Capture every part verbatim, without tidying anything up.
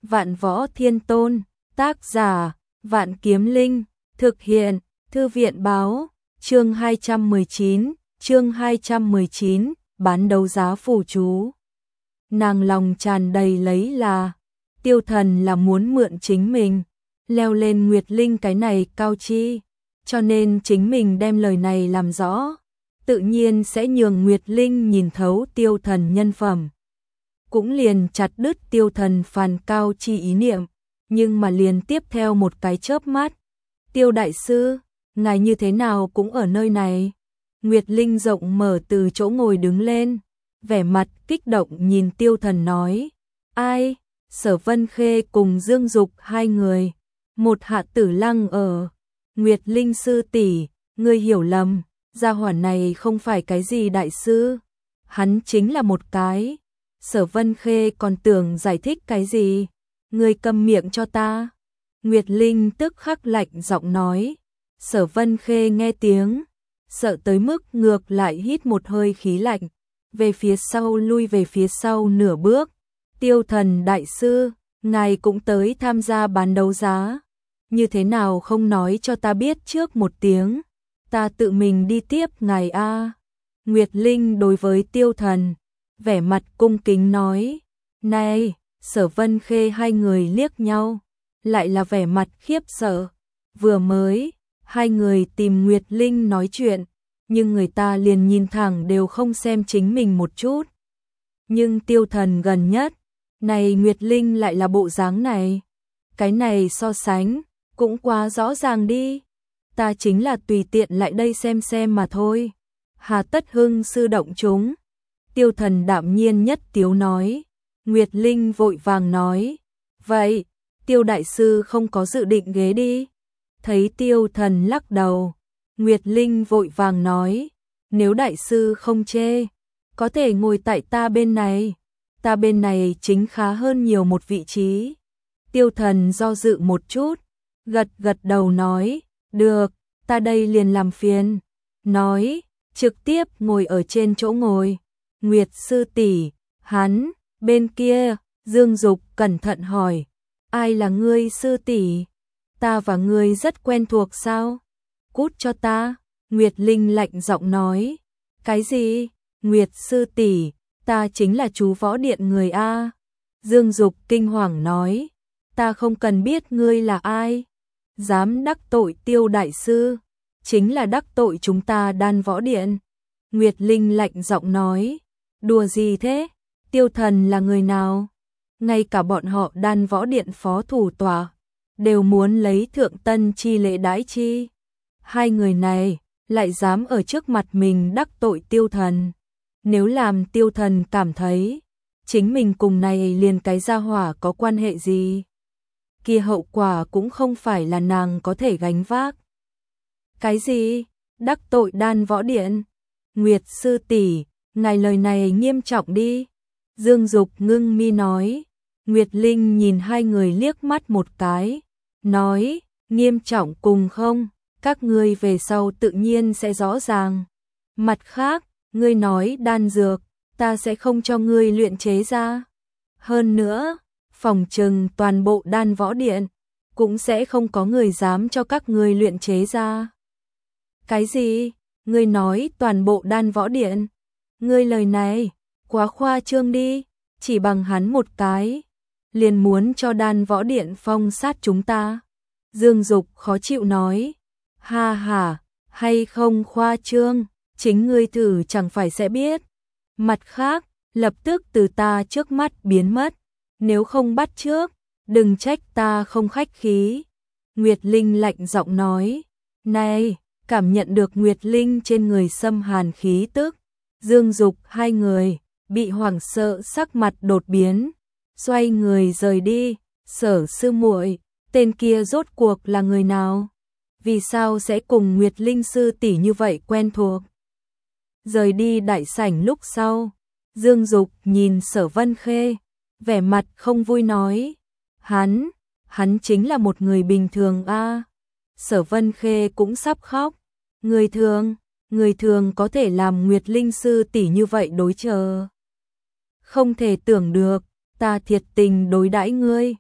Vạn Võ Thiên Tôn, tác giả, Vạn Kiếm Linh, thực hiện, Thư viện báo, chương hai trăm mười chín, chương hai trăm mười chín, bán đấu giá phù chú. Nàng lòng tràn đầy lấy là, Tiêu Thần là muốn mượn chính mình, leo lên Nguyệt Linh cái này cao chi, cho nên chính mình đem lời này làm rõ, tự nhiên sẽ nhường Nguyệt Linh nhìn thấu Tiêu Thần nhân phẩm. Cũng liền chặt đứt Tiêu Thần phàn cao chi ý niệm, nhưng mà liền tiếp theo một cái chớp mắt. Tiêu đại sư, ngài như thế nào cũng ở nơi này. Nguyệt Linh rộng mở từ chỗ ngồi đứng lên, vẻ mặt kích động nhìn Tiêu Thần nói, ai, Sở Vân Khê cùng Dương Dục hai người, một Hạ Tử Lăng ở. Nguyệt Linh sư tỷ, ngươi hiểu lầm, gia hỏa này không phải cái gì đại sư, hắn chính là một cái. Sở Vân Khê còn tưởng giải thích cái gì, ngươi câm miệng cho ta. Nguyệt Linh tức khắc lạnh giọng nói. Sở Vân Khê nghe tiếng, sợ tới mức ngược lại hít một hơi khí lạnh, về phía sau lui về phía sau nửa bước. Tiêu Thần đại sư, ngài cũng tới tham gia bán đấu giá, như thế nào không nói cho ta biết trước một tiếng, ta tự mình đi tiếp ngài a. Nguyệt Linh đối với Tiêu Thần, vẻ mặt cung kính nói, này, Sở Vân Khê hai người liếc nhau, lại là vẻ mặt khiếp sợ, vừa mới, hai người tìm Nguyệt Linh nói chuyện, nhưng người ta liền nhìn thẳng đều không xem chính mình một chút. Nhưng Tiêu Thần gần nhất, này Nguyệt Linh lại là bộ dáng này, cái này so sánh, cũng quá rõ ràng đi, ta chính là tùy tiện lại đây xem xem mà thôi, hà tất hưng sư động chúng. Tiêu Thần đạm nhiên nhất tiếu nói. Nguyệt Linh vội vàng nói, vậy, Tiêu đại sư không có dự định ghế đi. Thấy Tiêu Thần lắc đầu, Nguyệt Linh vội vàng nói, nếu đại sư không chê, có thể ngồi tại ta bên này, ta bên này chính khá hơn nhiều một vị trí. Tiêu Thần do dự một chút, gật gật đầu nói, được, ta đây liền làm phiền. Nói, trực tiếp ngồi ở trên chỗ ngồi. Nguyệt sư tỷ, hắn, bên kia, Dương Dục cẩn thận hỏi, ai là ngươi sư tỷ? Ta và ngươi rất quen thuộc sao? Cút cho ta. Nguyệt Linh lạnh giọng nói, cái gì? Nguyệt sư tỷ, ta chính là chú võ điện người a. Dương Dục kinh hoàng nói, ta không cần biết ngươi là ai, dám đắc tội Tiêu đại sư, chính là đắc tội chúng ta Đan Võ Điện. Nguyệt Linh lạnh giọng nói, đùa gì thế? Tiêu Thần là người nào? Ngay cả bọn họ Đan Võ Điện phó thủ tòa đều muốn lấy thượng tân chi lễ đãi chi. Hai người này lại dám ở trước mặt mình đắc tội Tiêu Thần. Nếu làm Tiêu Thần cảm thấy chính mình cùng này liền cái gia hỏa có quan hệ gì, kia hậu quả cũng không phải là nàng có thể gánh vác. Cái gì? Đắc tội Đan Võ Điện? Nguyệt sư tỷ, ngài lời này nghiêm trọng đi. Dương Dục ngưng mi nói. Nguyệt Linh nhìn hai người liếc mắt một cái, nói, nghiêm trọng cùng không, các ngươi về sau tự nhiên sẽ rõ ràng. Mặt khác, ngươi nói đan dược, ta sẽ không cho ngươi luyện chế ra. Hơn nữa, phòng trừng toàn bộ Đan Võ Điện, cũng sẽ không có người dám cho các ngươi luyện chế ra. Cái gì? Ngươi nói toàn bộ Đan Võ Điện? Ngươi lời này, quá khoa trương đi, chỉ bằng hắn một cái, liền muốn cho Đan Võ Điện phong sát chúng ta. Dương Dục khó chịu nói, ha ha, hay không khoa trương, chính ngươi thử chẳng phải sẽ biết. Mặt khác, lập tức từ ta trước mắt biến mất, nếu không bắt trước, đừng trách ta không khách khí. Nguyệt Linh lạnh giọng nói, này, cảm nhận được Nguyệt Linh trên người xâm hàn khí tức, Dương Dục hai người bị hoảng sợ sắc mặt đột biến, xoay người rời đi. Sở sư muội, tên kia rốt cuộc là người nào? Vì sao sẽ cùng Nguyệt Linh sư tỷ như vậy quen thuộc? Rời đi đại sảnh lúc sau, Dương Dục nhìn Sở Vân Khê, vẻ mặt không vui nói, hắn, hắn chính là một người bình thường a. Sở Vân Khê cũng sắp khóc, người thường, người thường có thể làm Nguyệt Linh sư tỷ như vậy đối chờ. Không thể tưởng được, ta thiệt tình đối đãi ngươi,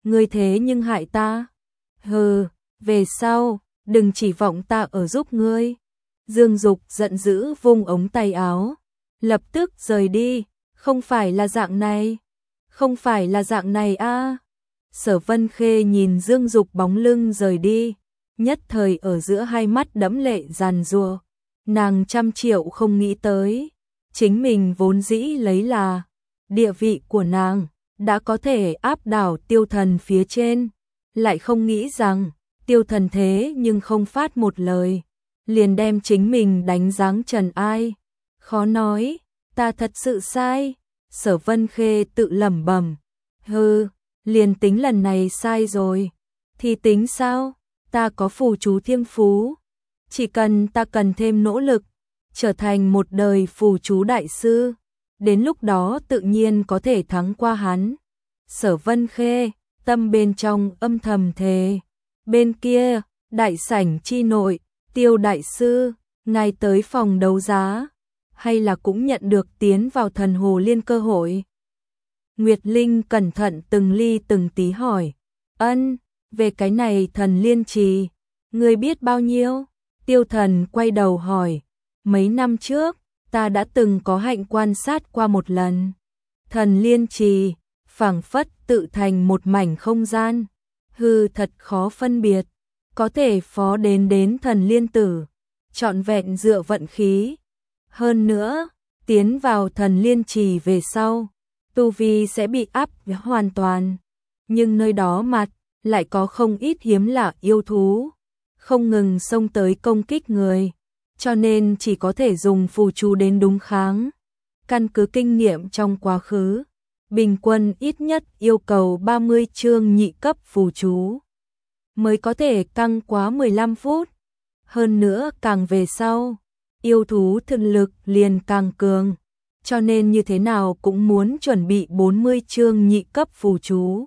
ngươi thế nhưng hại ta. Hừ, về sau, đừng chỉ vọng ta ở giúp ngươi. Dương Dục giận dữ vung ống tay áo, lập tức rời đi, không phải là dạng này, không phải là dạng này a. Sở Vân Khê nhìn Dương Dục bóng lưng rời đi, nhất thời ở giữa hai mắt đẫm lệ giàn giụa. Nàng trăm triệu không nghĩ tới, chính mình vốn dĩ lấy là địa vị của nàng đã có thể áp đảo Tiêu Thần phía trên, lại không nghĩ rằng Tiêu Thần thế nhưng không phát một lời, liền đem chính mình đánh giáng trần ai. Khó nói, ta thật sự sai. Sở Vân Khê tự lẩm bẩm. Hừ, liền tính lần này sai rồi, thì tính sao? Ta có phù chú thiên phú, chỉ cần ta cần thêm nỗ lực, trở thành một đời phù chú đại sư, đến lúc đó tự nhiên có thể thắng qua hắn. Sở Vân Khê, tâm bên trong âm thầm thề. Bên kia, đại sảnh chi nội, Tiêu đại sư, ngài tới phòng đấu giá, hay là cũng nhận được tiến vào thần hồ liên cơ hội? Nguyệt Linh cẩn thận từng ly từng tí hỏi. Ân, về cái này thần liên trì, ngươi biết bao nhiêu? Tiêu Thần quay đầu hỏi. Mấy năm trước, ta đã từng có hạnh quan sát qua một lần. Thần liên trì, phảng phất tự thành một mảnh không gian. Hư thật khó phân biệt, có thể phó đến đến thần liên tử, trọn vẹn dựa vận khí. Hơn nữa, tiến vào thần liên trì về sau, tu vi sẽ bị áp hoàn toàn. Nhưng nơi đó mặt, lại có không ít hiếm lạ yêu thú, không ngừng xông tới công kích người, cho nên chỉ có thể dùng phù chú đến đúng kháng. Căn cứ kinh nghiệm trong quá khứ, bình quân ít nhất yêu cầu ba mươi chương nhị cấp phù chú mới có thể căng quá mười lăm phút. Hơn nữa càng về sau, yêu thú thực lực liền càng cường, cho nên như thế nào cũng muốn chuẩn bị bốn mươi chương nhị cấp phù chú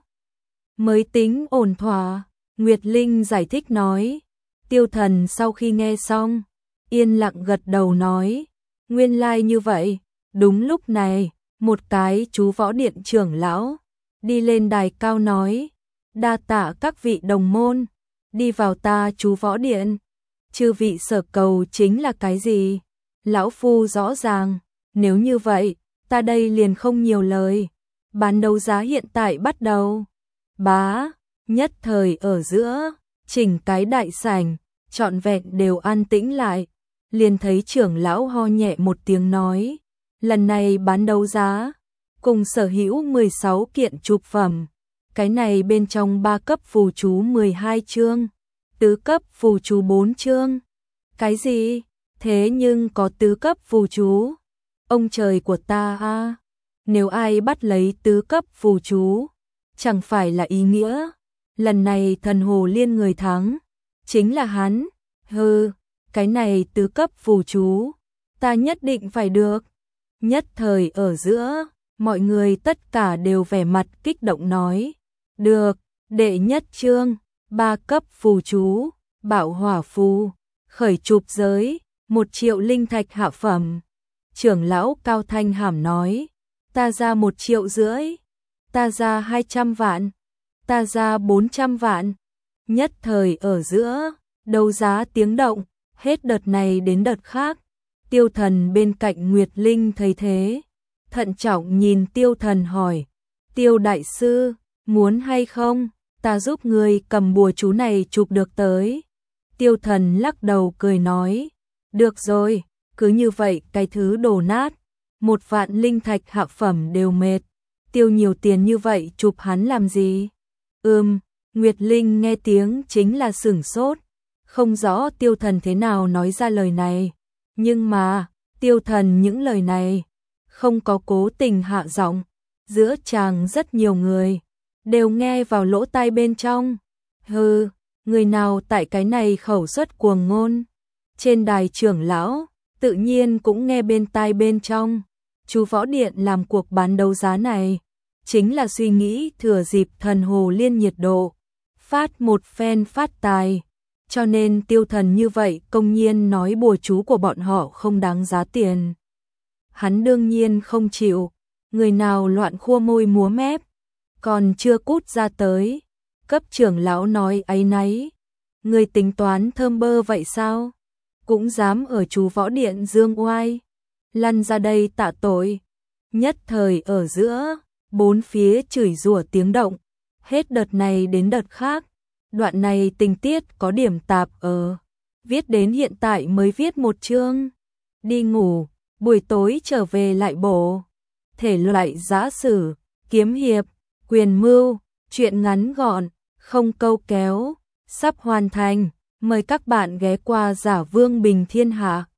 mới tính ổn thỏa. Nguyệt Linh giải thích nói. Tiêu Thần sau khi nghe xong, yên lặng gật đầu nói, nguyên lai like như vậy. Đúng lúc này, một cái chú võ điện trưởng lão đi lên đài cao nói, đa tạ các vị đồng môn, đi vào ta chú võ điện. Chư vị sở cầu chính là cái gì? Lão phu rõ ràng, nếu như vậy, ta đây liền không nhiều lời. Bán đấu giá hiện tại bắt đầu. Bá, nhất thời ở giữa, chỉnh cái đại sảnh, trọn vẹn đều an tĩnh lại. Liền thấy trưởng lão ho nhẹ một tiếng nói, lần này bán đấu giá, cùng sở hữu mười sáu kiện trục phẩm. Cái này bên trong ba cấp phù chú mười hai chương, tứ cấp phù chú bốn chương. Cái gì? Thế nhưng có tứ cấp phù chú? Ông trời của ta a, nếu ai bắt lấy tứ cấp phù chú, chẳng phải là ý nghĩa lần này thần hồ liên người thắng chính là hắn. Hừ, cái này tứ cấp phù chú, ta nhất định phải được. Nhất thời ở giữa, mọi người tất cả đều vẻ mặt kích động nói, được. Đệ nhất chương, ba cấp phù chú, bạo hỏa phù, khởi chụp giới, một triệu linh thạch hạ phẩm. Trưởng lão Cao Thanh Hàm nói, ta ra một triệu rưỡi, ta ra hai trăm vạn, ta ra bốn trăm vạn. Nhất thời ở giữa, đấu giá tiếng động, hết đợt này đến đợt khác. Tiêu Thần bên cạnh Nguyệt Linh thấy thế, thận trọng nhìn Tiêu Thần hỏi, Tiêu đại sư, muốn hay không, ta giúp người cầm bùa chú này chụp được tới. Tiêu Thần lắc đầu cười nói, được rồi, cứ như vậy cái thứ đổ nát, một vạn linh thạch hạ phẩm đều mệt, tiêu nhiều tiền như vậy chụp hắn làm gì? Ừm, Nguyệt Linh nghe tiếng chính là sửng sốt, không rõ Tiêu Thần thế nào nói ra lời này, nhưng mà, Tiêu Thần những lời này, không có cố tình hạ giọng, giữa chàng rất nhiều người, đều nghe vào lỗ tai bên trong. Hừ, người nào tại cái này khẩu suất cuồng ngôn? Trên đài trưởng lão, tự nhiên cũng nghe bên tai bên trong. Chú võ điện làm cuộc bán đấu giá này, chính là suy nghĩ thừa dịp thần hồ liên nhiệt độ, phát một phen phát tài. Cho nên Tiêu Thần như vậy công nhiên nói bùa chú của bọn họ không đáng giá tiền. Hắn đương nhiên không chịu, người nào loạn khua môi múa mép, còn chưa cút ra tới, Cấp trưởng lão nói áy náy. Người tính toán thơm bơ vậy sao? Cũng dám ở chú võ điện dương oai. Lăn ra đây tạ tội. Nhất thời ở giữa, bốn phía chửi rủa tiếng động. Hết đợt này đến đợt khác. Đoạn này tình tiết có điểm tạp ở. Viết đến hiện tại mới viết một chương. Đi ngủ, buổi tối trở về lại bổ. Thể loại giã sử, kiếm hiệp, quyền mưu, truyện ngắn gọn, không câu kéo, sắp hoàn thành. Mời các bạn ghé qua Giả Vương Bình Thiên Hạ.